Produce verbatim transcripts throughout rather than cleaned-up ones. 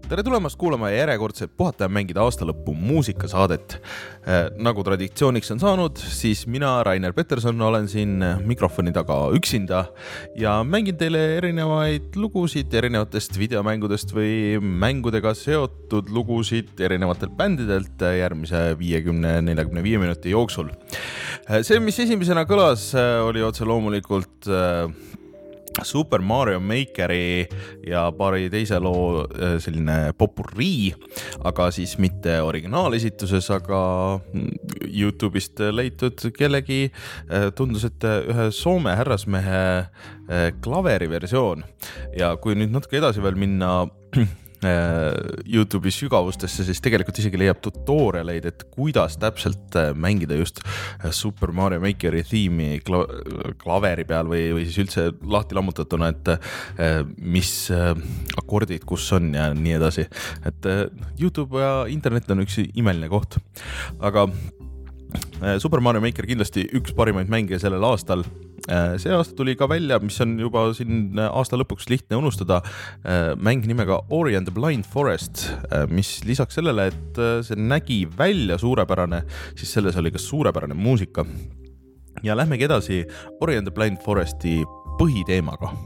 tere tulemast kuulama järjekordset puhata ja mängida aastalõppu muusikasaadet. Nagu traditsiooniks on saanud, siis mina, Rainer Peterson, olen siin mikrofoni taga üksinda ja mängin teile erinevaid lugusid erinevatest videomängudest või mängudega seotud lugusid erinevatelt bändidelt järgmise viiekümne kuni neljakümne viie minuti jooksul. See, mis esimesena kõlas, oli otse loomulikult Super Mario Makeri ja paari teise loo selline popurrii, aga siis mitte originaalesituses, aga YouTube'ist leitud kellegi tundus, et ühe Soome härrasmehe klaveri versioon. Ja kui nüüd natuke edasi veel minna YouTube'i sügavustesse, siis tegelikult isegi leiab tutorialeid, et kuidas täpselt mängida just Super Mario Makeri tiimi klaveri peal või, või siis üldse lahti lammutatuna, et mis akordid kus on ja nii edasi. Et YouTube ja internet on üks imeline koht. Aga Super Mario Maker kindlasti üks parimaid mänge sellel aastal. See aasta tuli ka välja, mis on juba siin aasta lõpuks lihtne unustada, mäng nimega Ori and the Blind Forest, mis lisaks sellele, et see nägi välja suurepärane, siis selles oli ka suurepärane muusika. Ja lähmegi edasi Ori and the Blind Foresti põhiteemaga.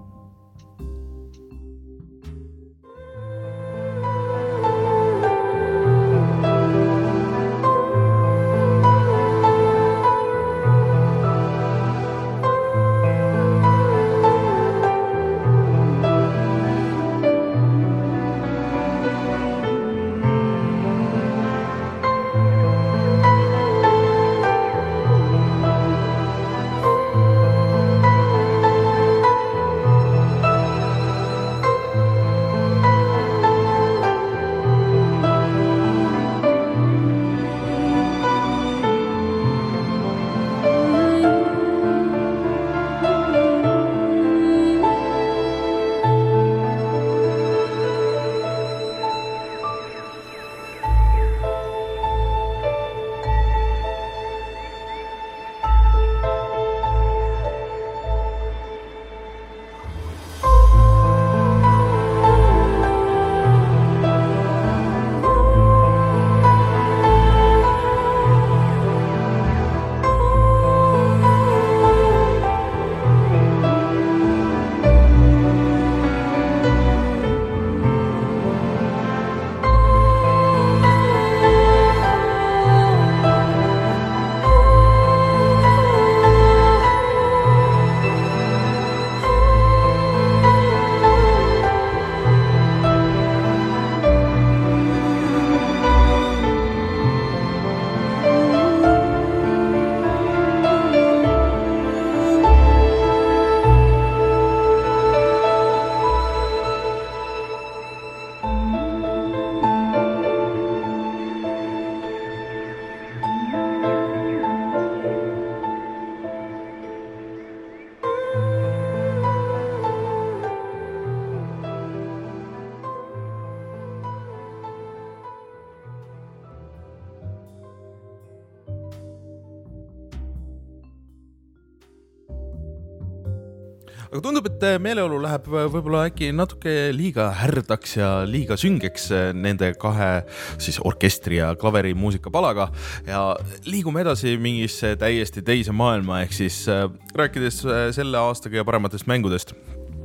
Aga tundub, et meeleolu läheb võib-olla äkki natuke liiga härdaks ja liiga süngeks nende kahe siis orkestri ja klaveri muusikapalaga ja liigume edasi mingisse täiesti teise maailma, ehk siis rääkides selle aastaga ja parematest mängudest.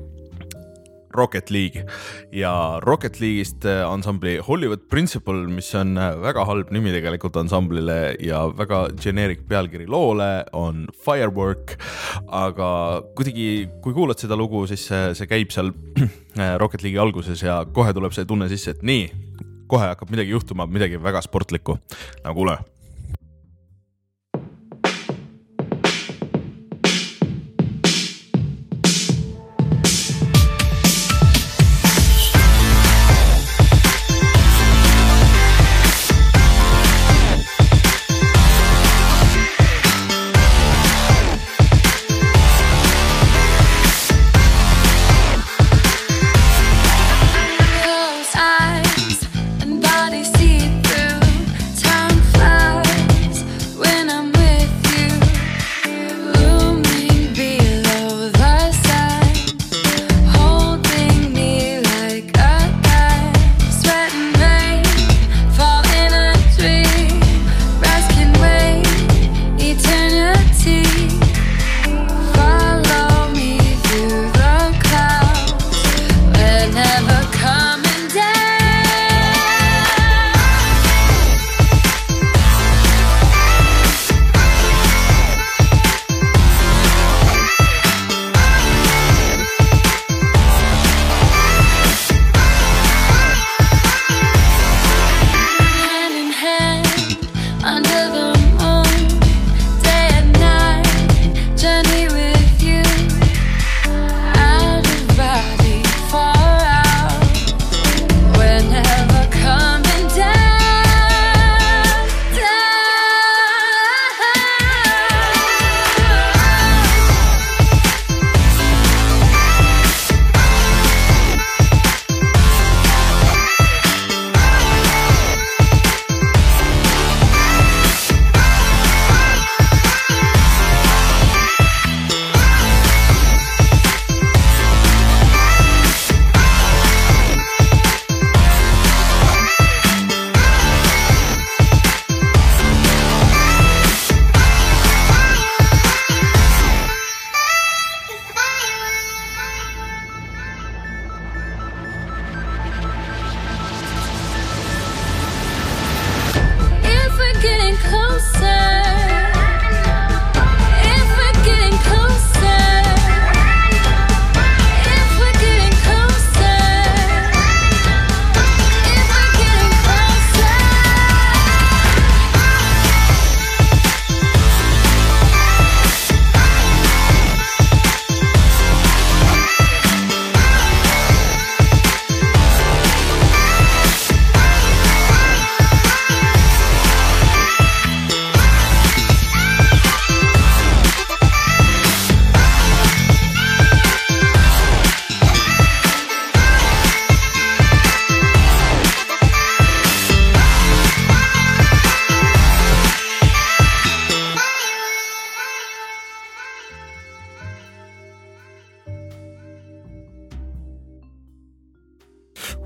Rocket League ja Rocket League'ist ansambli Hollywood Principle, mis on väga halb nimi tegelikult ansamblile ja väga generic pealkiri loole, on Firework, aga kuidagi kui kuulad seda lugu, siis see, see käib seal Rocket League'i alguses ja kohe tuleb see tunne sisse, et nii, kohe hakkab midagi juhtuma, midagi väga sportlikku. Nagu kuule. Eyes and body see through, time flies.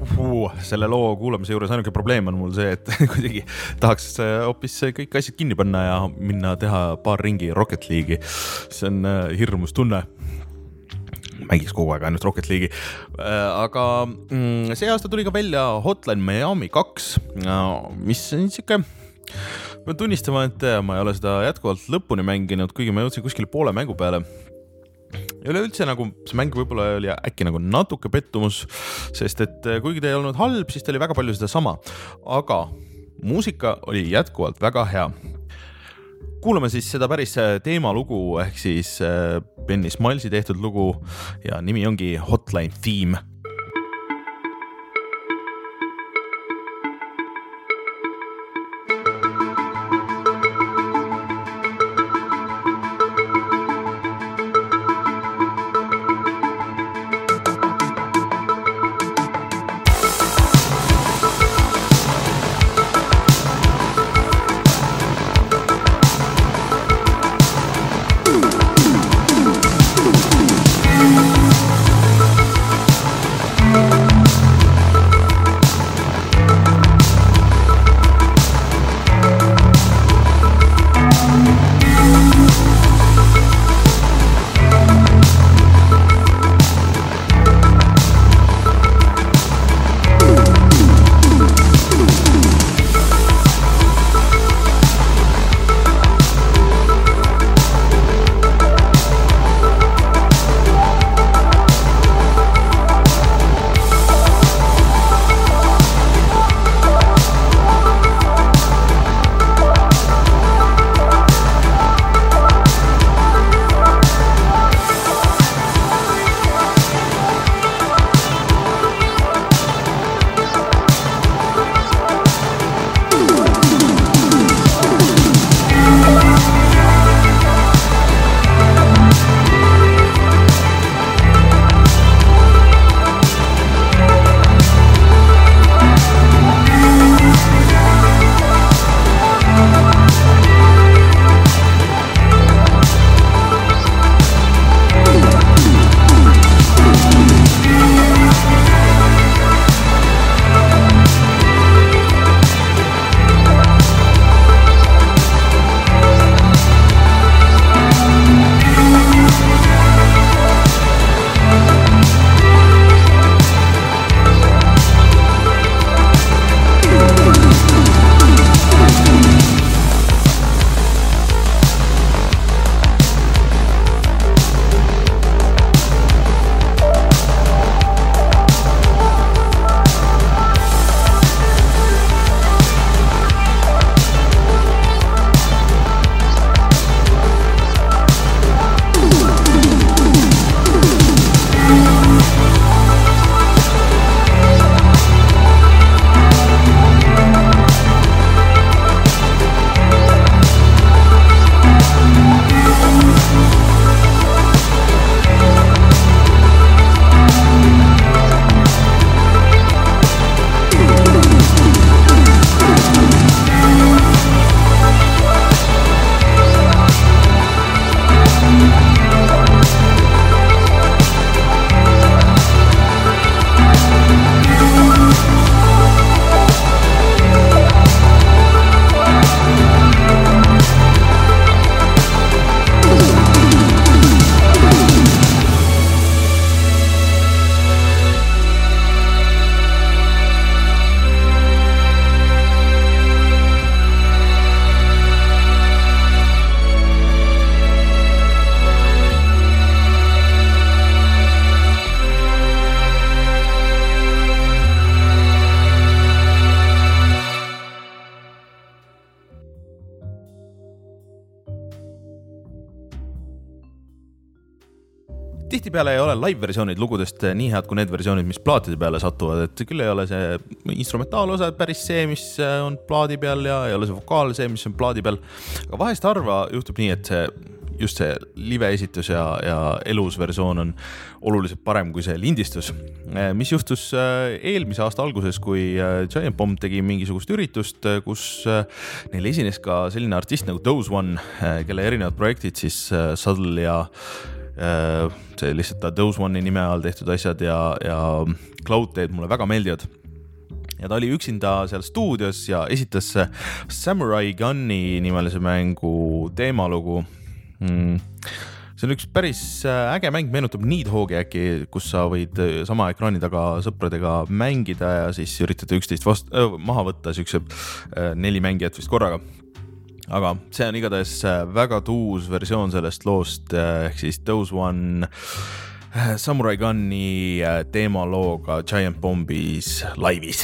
uh, selle loo kuulamise juures ainuke probleem on mul see, et kuidagi tahaks hoopis kõik asjad kinni panna ja minna teha paar ringi Rocket League'i. See on hirmus tunne. Mängiks kogu aeg ainult Rocket League'i. Aga see aasta tuli ka välja Hotline Miami kaks, mis on siuke... Ma tunnistama, et ma ei ole seda jätkuvalt lõpuni mänginud, kuigi ma jõudsin kuskile poole mängu peale. Ja üleüldse nagu see mäng võib-olla oli äkki nagu natuke pettumus, sest et kuigi ta ei olnud halb, siis ta oli väga palju seda sama. Aga muusika oli jätkuvalt väga hea. Kuulame siis seda päris teemalugu, ehk siis Benny Smilesi tehtud lugu ja nimi ongi Hotline Theme. Tihtipeale ei ole live-versioonid lugudest nii head kui need versioonid, mis plaatide peale satuvad, et küll ei ole see instrumentaalosa päris see, mis on plaadi peal ja ei ole see vokaal see, mis on plaadi peal. Aga vahest harva juhtub nii, et see, just see live-esitus ja, ja elus versioon on oluliselt parem kui see lindistus. Mis juhtus eelmise aasta alguses, kui Giant Bomb tegi mingisugust üritust, kus neil esines ka selline artist nagu Those One, kelle erinevad projektid siis Subtle ja see lihtsalt Those One'i nime all tehtud asjad ja, ja Cloud teed mulle väga meeldivad. Ja ta oli üksinda seal stuudios ja esitas Samurai Gunni nimelise mängu teemalugu. Mm. See on üks päris äge mäng, meenutab Needhogi äkki, kus sa võid sama ekraani taga sõpradega mängida ja siis üritada üksteist vast- äh, maha võtta siukse äh, neli mängijat vist korraga. Aga see on igatahes väga tuus versioon sellest loost, ehk siis Those One Samurai Gunni teemalooga Giant Bombis laivis.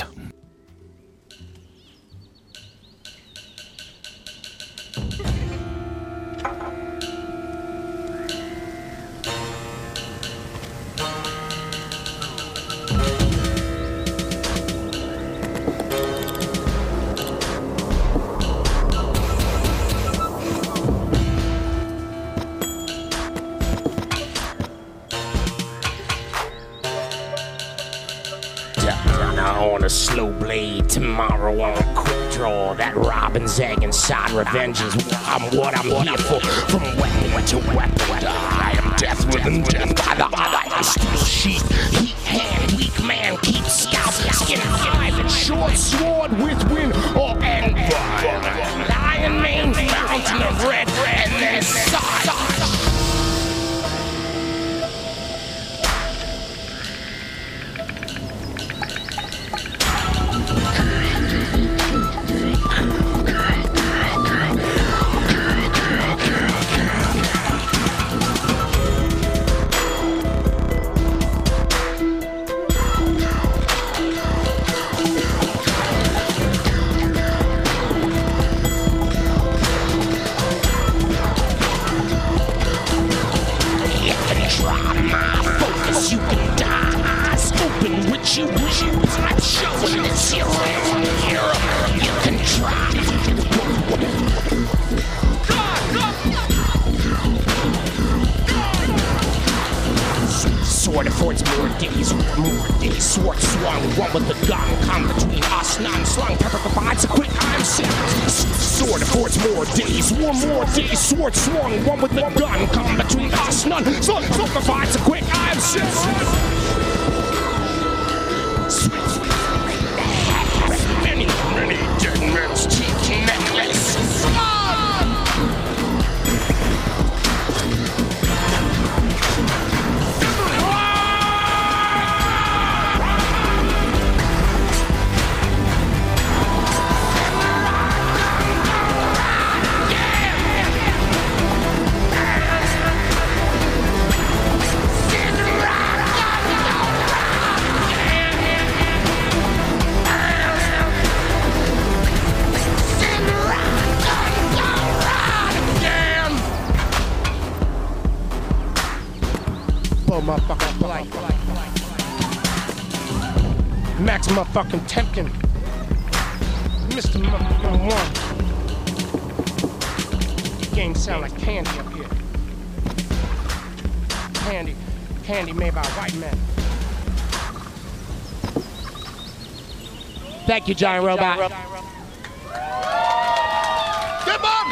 Slow blade tomorrow on a quick draw. That robin's egg inside revenge is I'm what I'm here for. From weapon to weapon, I am death within death by the iron steel sheath. Heat hand, weak man, keep scalp, skin island, short sword with win or end. Lion mane, fountain of red, and then side. You wish you I've shown it's your hero. You can try. Sword affords more days, more days. Sword swung, one with the gun. Come between us, none slung. Pepper provides a quick iron set. Sword affords more days, one more days. Sword swung, one with the gun. Come between us, none slung. Sword provides a quick iron set. Many, many dead men's teeth necklace. Motherfucking blight. Max motherfucking Temkin. Mister Motherfucking One. Game sound like candy up here. Candy. Candy made by white men. Thank you, Giant Robot. Good mom!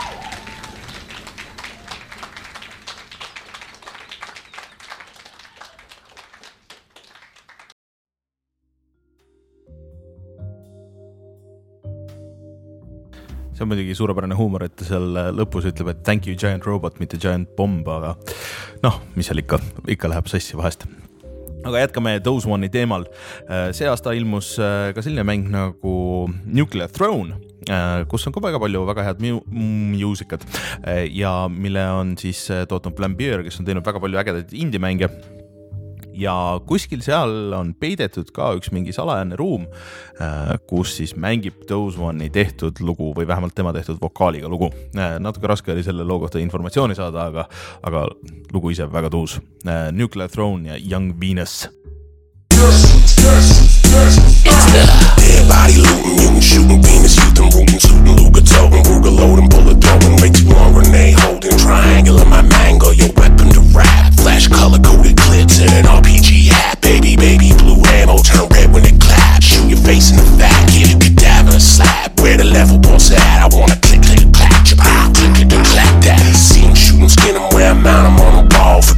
See on muidugi suurepärane huumor, et ta seal lõpus ütleb, et thank you Giant Robot, mitte Giant Bomb, aga noh, mis seal ikka, ikka läheb sassi vahest. Aga jätkame Those One'i teemal. See aasta ilmus ka selline mäng nagu Nuclear Throne, kus on ka väga palju väga head muusikat ja mille on siis tootnud Blambier, kes on teinud väga palju ägedaid indie-mänge. Ja kuskil seal on peidetud ka üks mingi salajane ruum, kus siis mängib Those One'i tehtud lugu või vähemalt tema tehtud vokaaliga lugu. Natuke raske oli selle loo kohta informatsiooni saada, aga, aga lugu ise väga tuus. Nuclear Throne ja Young Venus. It's the dead body looting, mutant shooting, Venus youthing, rooting, tooting, Luger toting, Ruger loading, bullet throwing, way too long, Renee holding, triangular my mango, your weapon to rap, flash color coded clips in an R P G hat, baby, baby, blue ammo, turn red when it claps, shoot your face in the back, give you cadaver slap, where the level boss at, I wanna click, click, clack, chip out, click, click, and clack that, see him shoot him, skin him, where I'm out, I'm on a ball,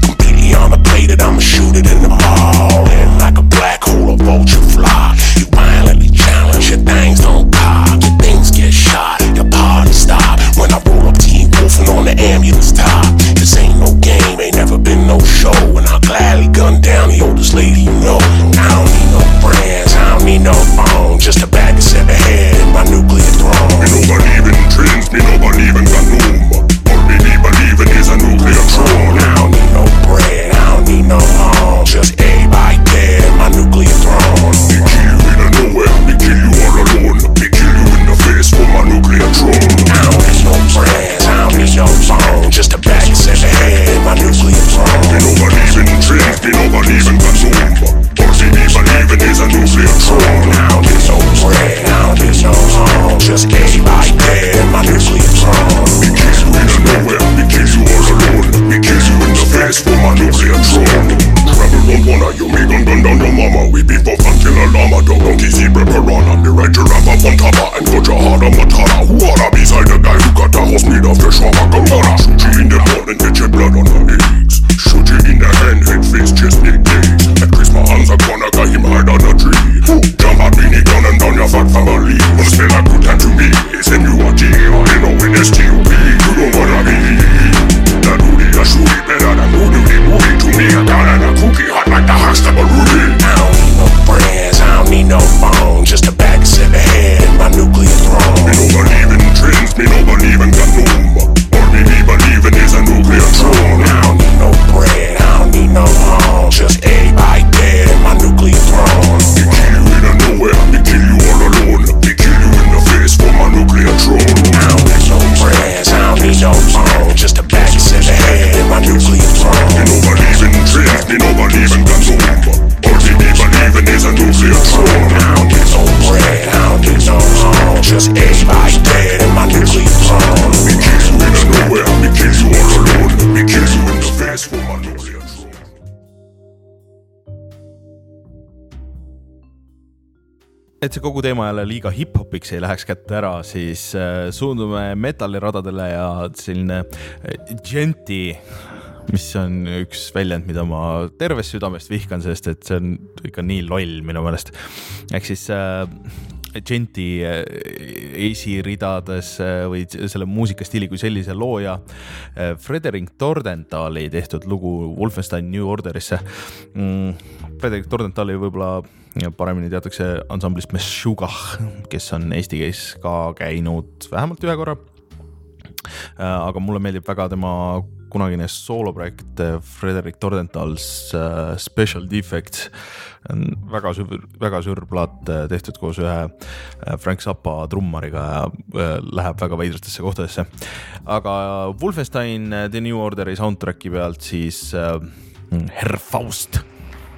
on a tree. Jump up in the gun and down your fat family. Must spell a good time to me. Send you a G, you know when it's T U P. You don't wanna be. That booty a shooty better than who do the movie. To me a down and a cookie hot like the Huxtable Ruby. I don't need no brands, I don't need no phone. Just a back and set the head in my nuclear throne. Me no believe in trends, me no believe in Ganum. All me be believing is a nuclear throne. I don't need no bread, I don't need no home. Just everybody dead in my nuclear throne. Me kill you in a nowhere, me kill you all alone. Me kill you in the face for my nuclear throne. I don't need no brands, I don't need no phone. Just a back and set the head in my nuclear throne. Me no believe in trends, me no believe in Ganum. All me be believing is a nuclear throne. I don't need no bread, I don't need no home. Just everybody dead in my nuclear throne. Me kill you in a nowhere, me kill you all alone. Me kill you in the face for my nuclear throne. Et see kogu teema jälle liiga hip-hopiks ei läheks kätte ära, siis äh, suundume metalliradadele ja selline äh, dženti, mis on üks väljend, mida ma tervest südamest vihkan, sest et see on ikka nii loll minu meelest. Ehk siis äh, dženti äh, esiridades äh, või selle muusikastiili kui sellise looja äh, Frederick Tordentali tehtud lugu Wolfenstein New Orderisse. Mm, Frederick Tordentali võib-olla paremini teatakse ansamblist Meshuggah, kes on Eesti kees ka käinud vähemalt ühe korra. Aga mulle meeldib väga tema kunagine sooloprojekt Frederick Tordentals Special Defects. Väga süür, väga süür plaat tehtud koos ühe Frank Zappa trummariga ja läheb väga veidrustesse kohtadesse. Aga Wolfenstein The New Orderi soundtracki pealt siis Herr Faust.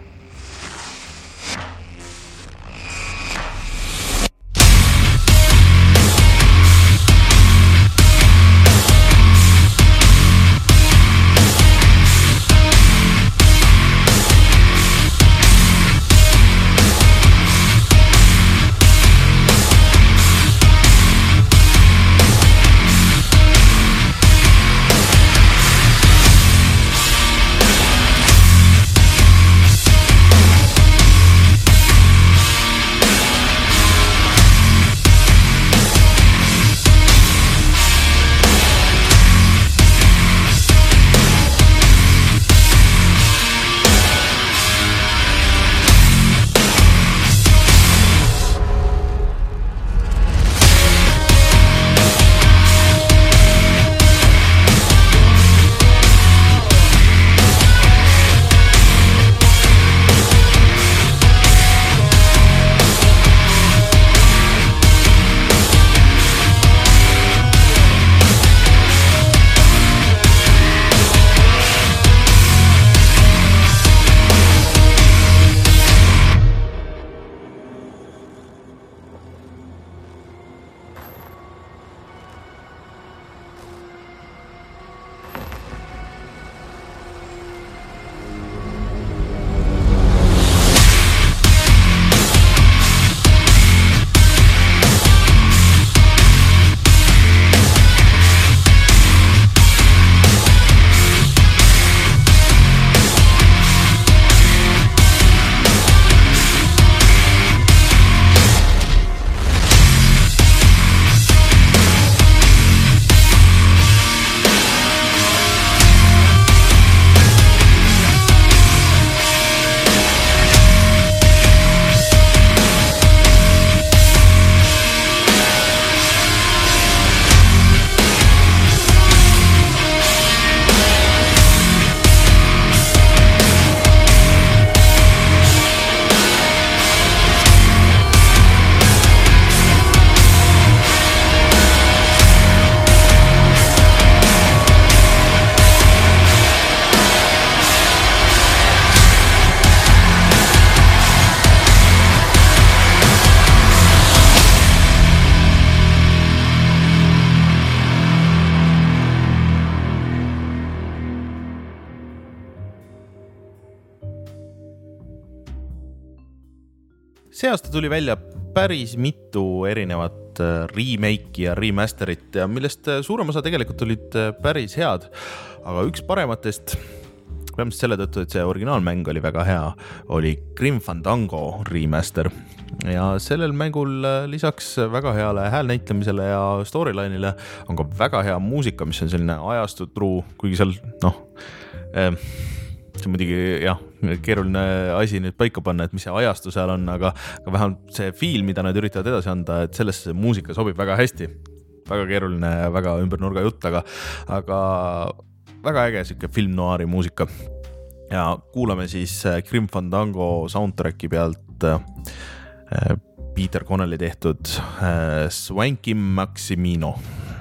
See aasta tuli välja päris mitu erinevat remake'i ja remasterit, millest suurem osa tegelikult olid päris head, aga üks parematest peamiselt selle tõttu, et see originaalmäng oli väga hea, oli Grim Fandango remaster ja sellel mängul lisaks väga heale häälnäitlemisele ja storyline'ile on ka väga hea muusika, mis on selline ajastutruu, kuigi seal noh, see muidugi jah, keeruline asi nüüd paika panna, et mis see ajastu seal on, aga, aga vähemalt see feel, mida nad üritavad edasi anda, et sellesse muusika sobib väga hästi. Väga keeruline, väga ümber nurga jutt, aga, aga väga äge siuke film noiri muusika. Ja kuulame siis Grim Fandango soundtracki pealt Peter Connelly tehtud Swanky Maximino.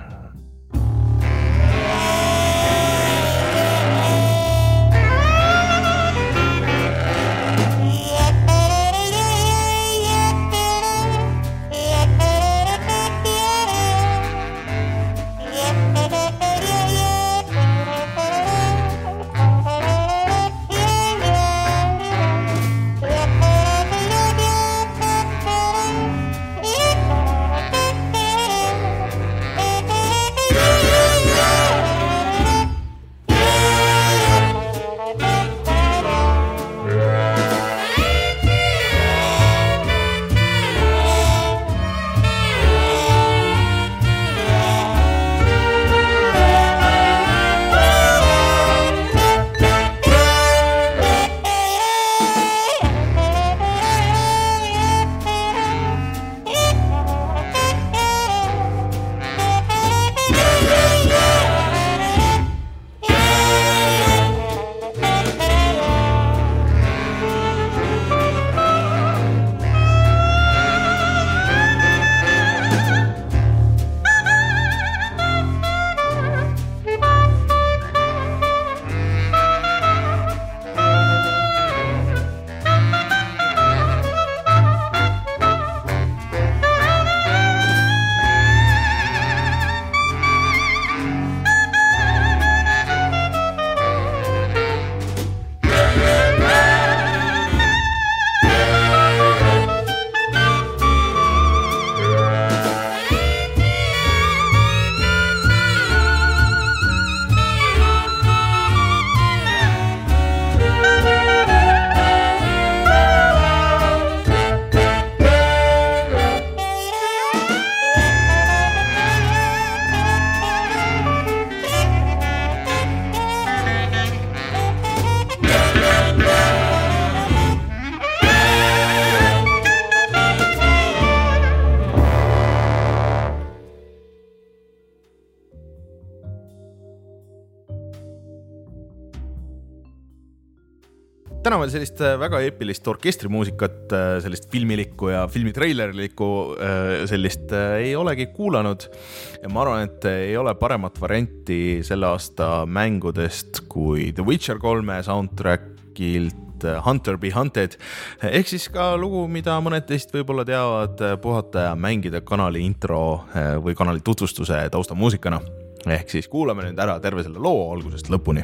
täna veel sellist väga eepilist orkestrimuusikat, sellist filmilikku ja filmitreilerlikku sellist ei olegi kuulanud. Ja ma arvan, et ei ole paremat varianti selle aasta mängudest kui The Witcher kolme soundtrackilt Hunter be Hunted. Ehk siis ka lugu, mida mõned teist võib-olla teavad puhata ja mängida kanali intro või kanali tutvustuse taustamuusikana. Ehk siis kuulame nüüd ära terve selle loo algusest lõpuni.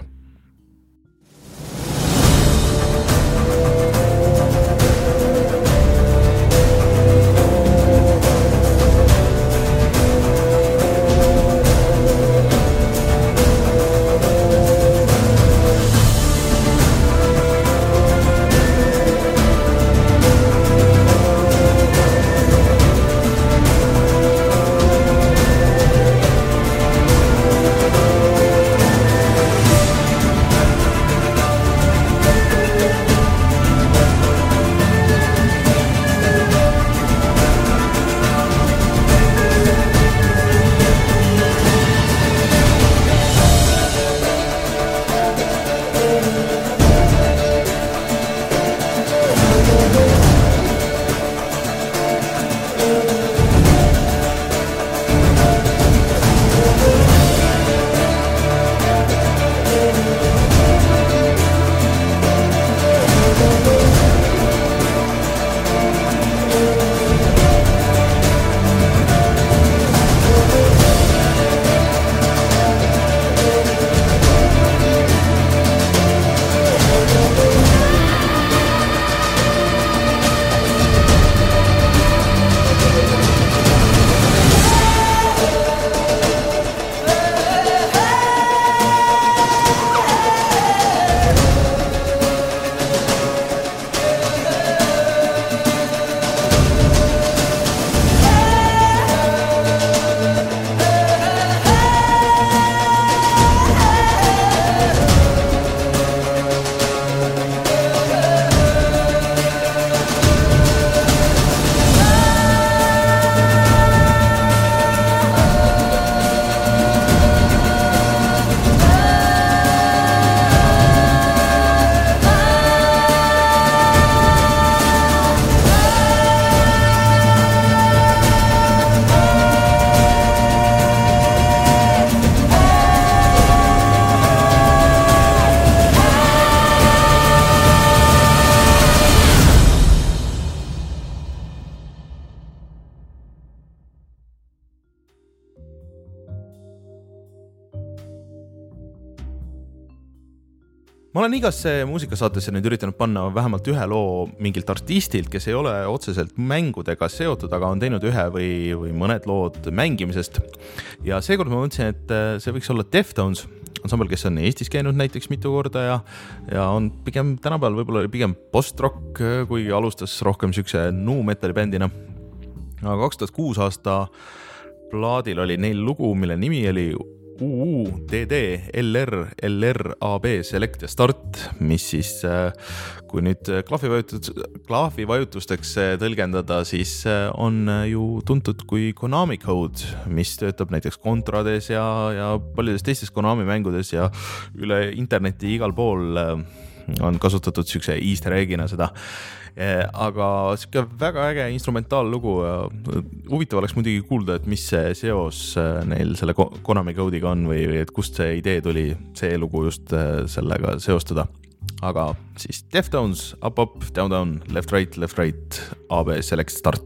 ma olen igasse muusikasaatesse nüüd üritanud panna vähemalt ühe loo mingilt artistilt, kes ei ole otseselt mängudega seotud, aga on teinud ühe või, või mõned lood mängimisest. Ja seekord ma mõtlesin, et see võiks olla Deftones, ansambel, kes on Eestis käinud näiteks mitu korda ja, ja on pigem tänapäeval võib-olla pigem post-rock, kui alustas rohkem siukse nu metali bändina. Aga kaks tuhat kuus aasta plaadil oli neil lugu, mille nimi oli U U D D L R L R A B Select ja Start, mis siis, kui nüüd klaavivajutusteks tõlgendada, siis on ju tuntud kui Konami Code, mis töötab näiteks Contrades ja, ja paljudes teistes Konami mängudes ja üle interneti igal pool on kasutatud siukse easter eggina seda. Aga siuke väga äge instrumentaallugu. Huvitav oleks muidugi kuulda, et mis see seos neil selle Konami Code'iga on või et kust see idee tuli see lugu just sellega seostada. Aga siis Deftones, Up Up, Down Down, Left Right, Left Right, A B Select Start.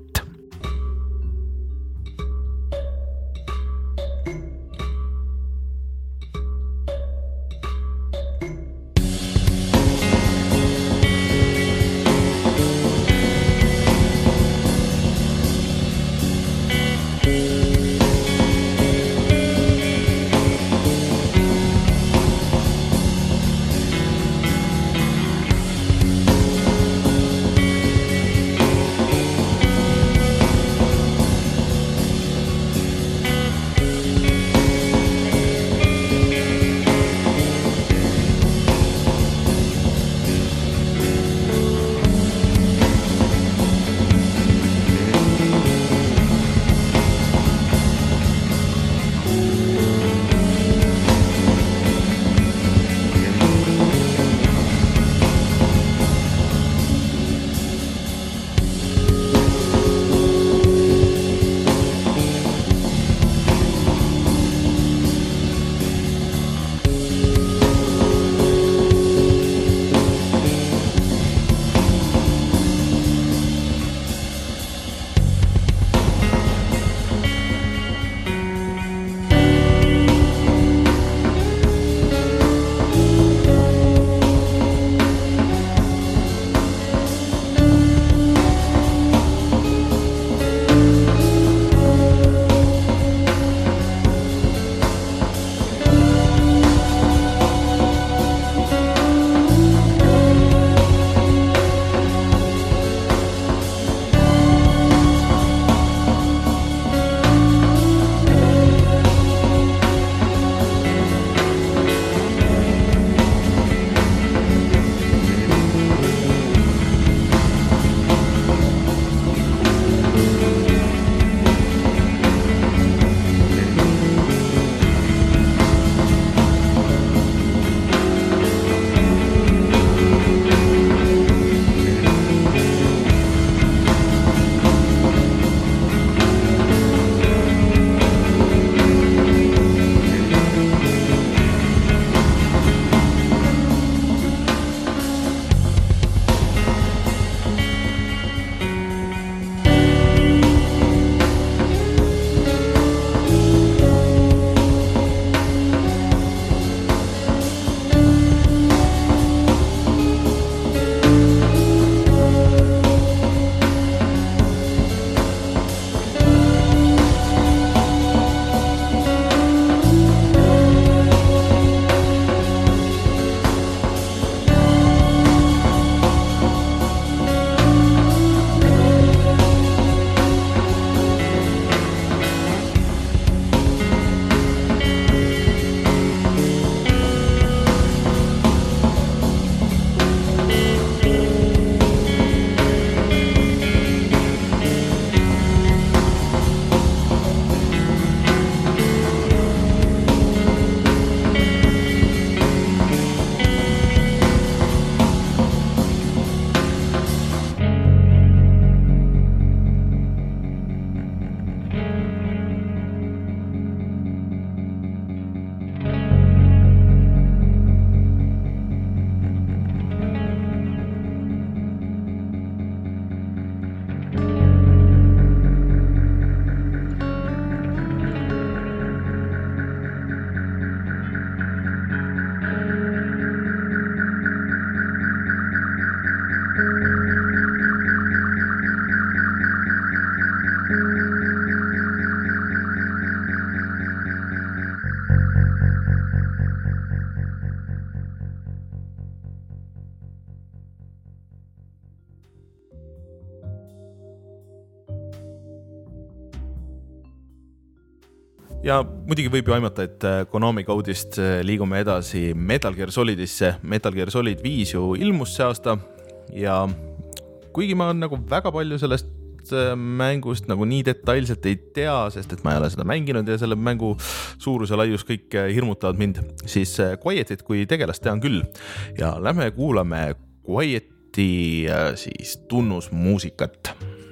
Ja muidugi võib ju aimata, et Konami Code'ist liigume edasi Metal Gear Solidisse. Metal Gear Solid viis ju ilmus see aasta ja kuigi ma nagu väga palju sellest mängust nagu nii detailselt ei tea, sest et ma ei ole seda mänginud ja selle mängu suurus ja laius kõik hirmutavad mind, siis Quietit kui tegelast tean küll. Ja lähme kuulame Quieti siis tunnusmuusikat.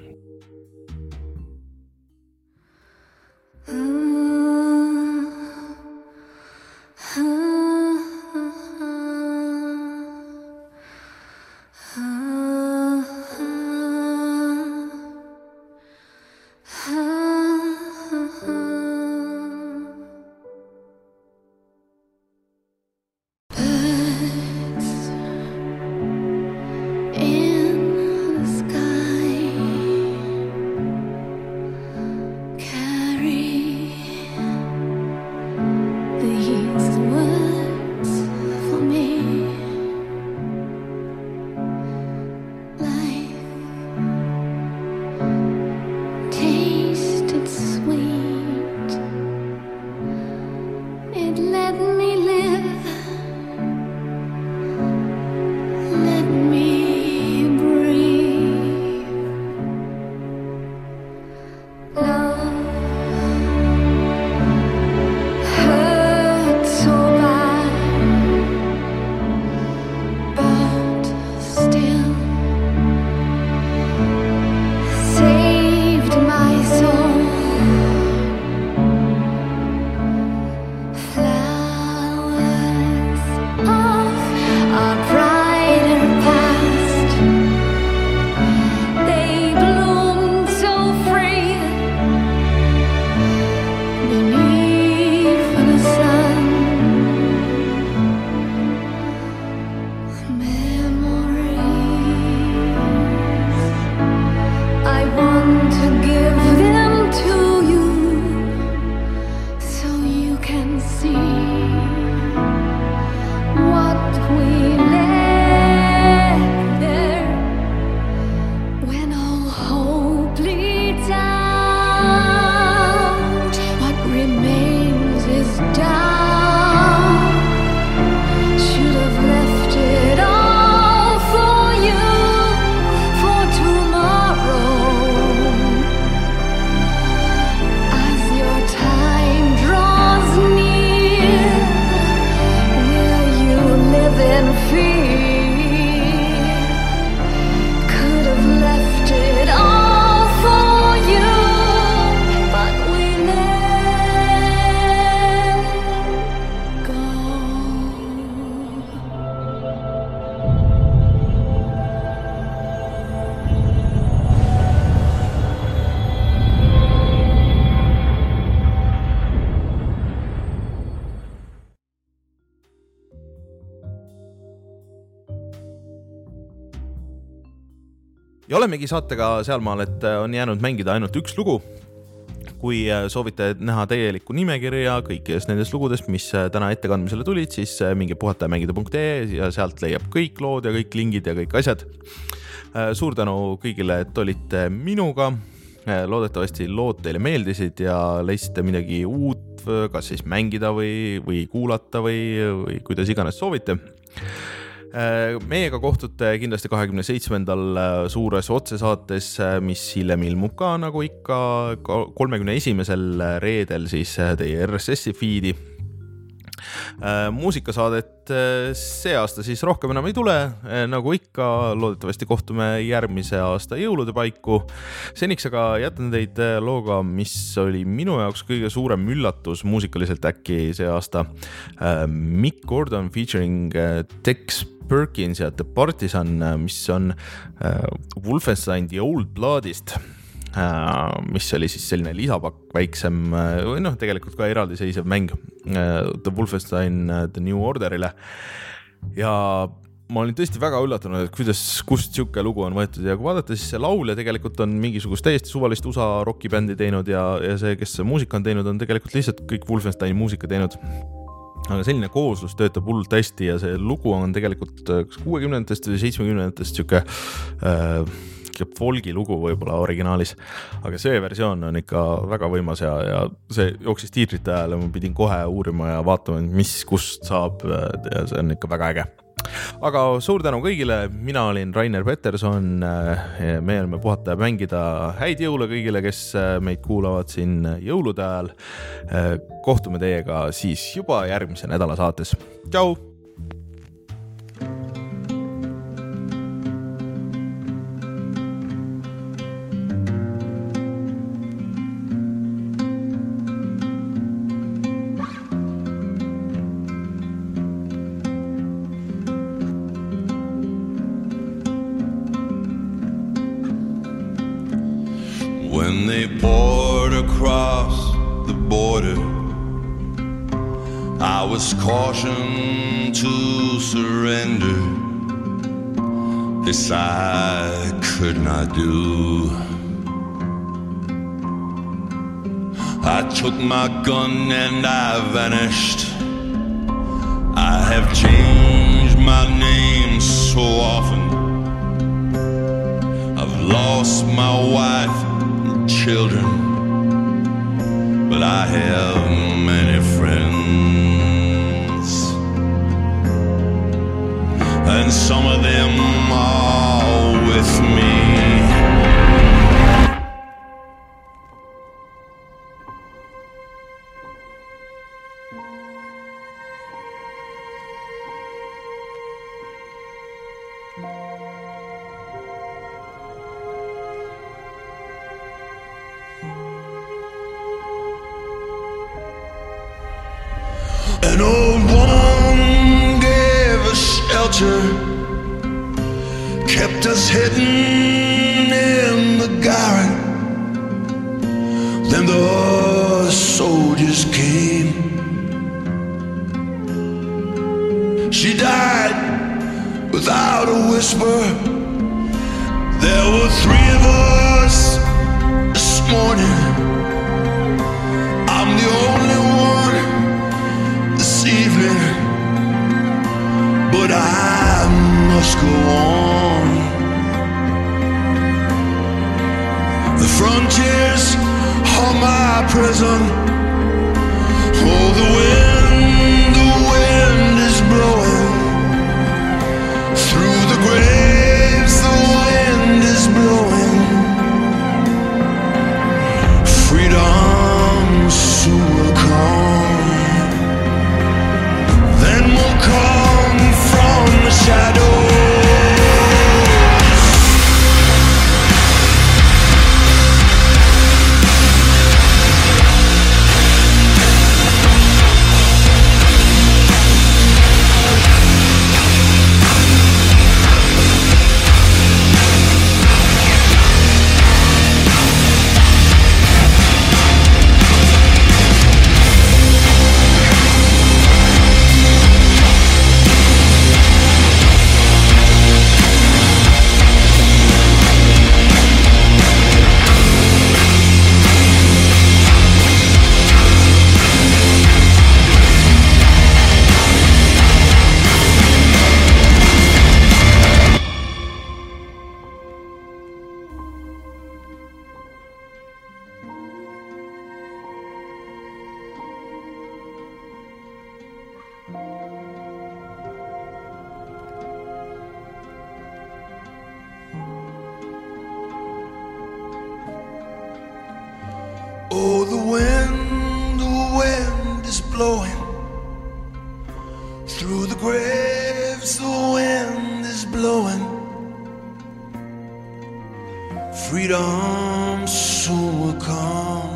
Ja olemegi saatega sealmaal, et on jäänud mängida ainult üks lugu. Kui soovite näha täielikku nimekirja kõikidest nendest lugudest, mis täna ettekandmisele tulid, siis minge puhatajamängida punkt ee ja sealt leiab kõik lood ja kõik lingid ja kõik asjad. Suur tänu kõigile, et olite minuga. Loodetavasti lood teile meeldisid ja leisite midagi uut, kas siis mängida või, või kuulata või, või kuidas iganes soovite. Meiega kohtute kindlasti kahekümne seitsmendal suures otsesaates, mis hiljem ilmub ka nagu ikka kolmekümne esimesel reedel siis teie R S S-i feedi. Muusikasaadet see aasta siis rohkem enam ei tule, nagu ikka loodetavasti kohtume järgmise aasta jõulude paiku. Seniks aga jätan teid looga, mis oli minu jaoks kõige suurem üllatus muusikaliselt äkki see aasta. Mick Gordon featuring Tex Perkins ja The Partisan, mis on Wolfenstein The Old Bloodist, mis oli siis selline lisapakk väiksem, või noh, tegelikult ka eraldiseisev mäng The Wolfenstein The New Orderile. Ja ma olin tõesti väga üllatunud, et kuidas, kust siuke lugu on võetud ja kui vaadata, siis see laulja tegelikult on mingisugust täiesti suvalist U S A rockibändi teinud ja, ja see, kes muusika on teinud, on tegelikult lihtsalt kõik Wolfensteini muusika teinud. Aga selline kooslus töötab hullult hästi ja see lugu on tegelikult kuuekümnendatest või seitsmekümnendatest siuke äh, folgi lugu võib-olla originaalis, aga see versioon on ikka väga võimas ja, ja see jooksis tiitrite ajal ja ma pidin kohe uurima ja vaatama, mis kust saab ja see on ikka väga äge. Aga suur tänu kõigile, mina olin Rainer Peterson, me oleme puhata ja mängida, häid jõule kõigile, kes meid kuulavad siin jõulude ajal. Kohtume teiega siis juba järgmise nädala saates. Tšau! When they poured across the border, I was cautioned to surrender. This I could not do. I took my gun and I vanished. I have changed my name so often. I've lost my wife, children, but I have many friends, and some of them are with me. An old woman gave us shelter, kept us hidden in the garret. Then the soldiers came. She died without a whisper. There were three of us this morning. I'm the only one this evening, but I must go on. The frontiers are my prison. Oh, the wind, the wind is blowing through the graves. The wind is blowing. Freedom soon will come. Then we'll come from the shadows. Oh, the wind, the wind is blowing through the graves. The wind is blowing. Freedom soon will come.